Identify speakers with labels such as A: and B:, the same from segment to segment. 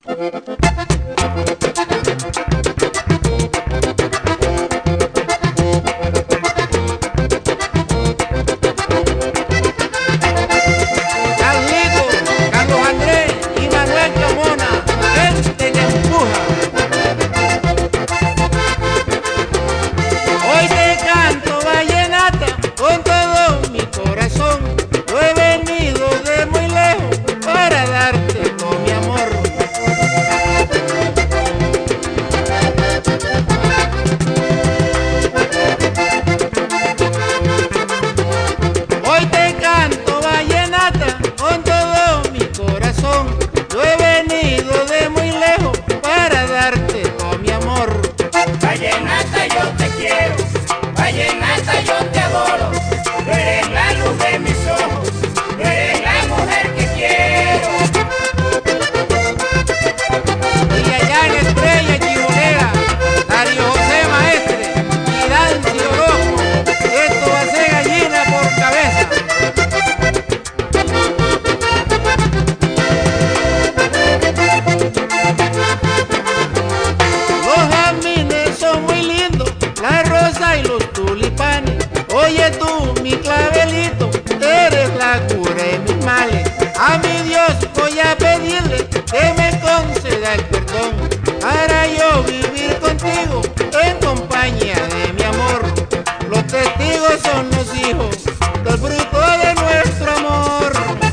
A: Oye tú, mi clavelito, eres la cura de mis males. A mi Dios voy a pedirle que me conceda el perdón para yo vivir contigo en compañía de mi amor. Los testigos son los hijos del fruto de nuestro amor.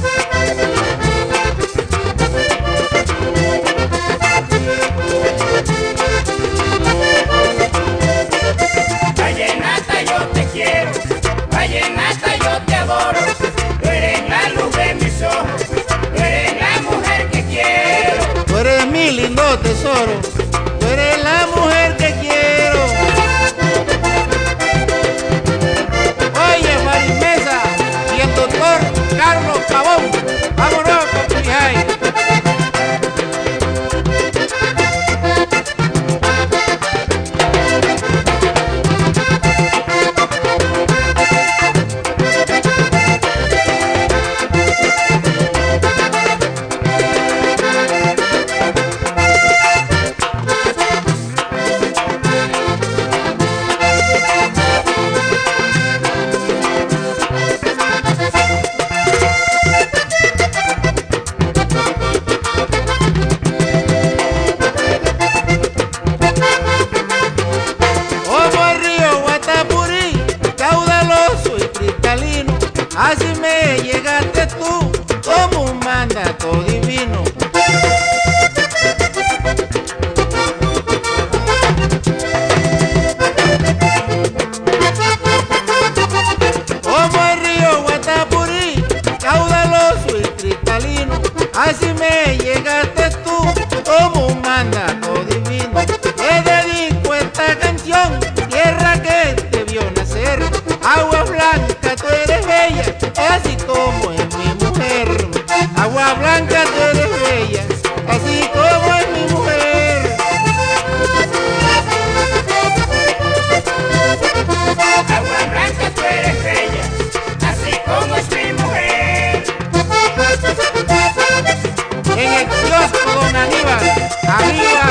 B: Vallenata, yo te quiero, vallenata, yo te adoro. Tú eres la luz de mis ojos, tú eres la mujer que quiero.
A: Tú eres mi lindo tesoro, tú eres la mujer que quiero. Oye, Marimesa y el doctor Carlos Pavón, vámonos con Pijay. Así me llegaste tú como un mandato divino. Como el río Guatapurí, caudaloso y cristalino. Así me llegaste tú como un mandato divino. Te dedico esta canción, tierra que te vio nacer. Agua blanca, tú eres bella, así como es mi mujer. Agua blanca, tú eres bella, así como es mi mujer.
B: Agua blanca, tú eres bella, así como es mi mujer.
A: En el kiosco Don Aníbal, arriba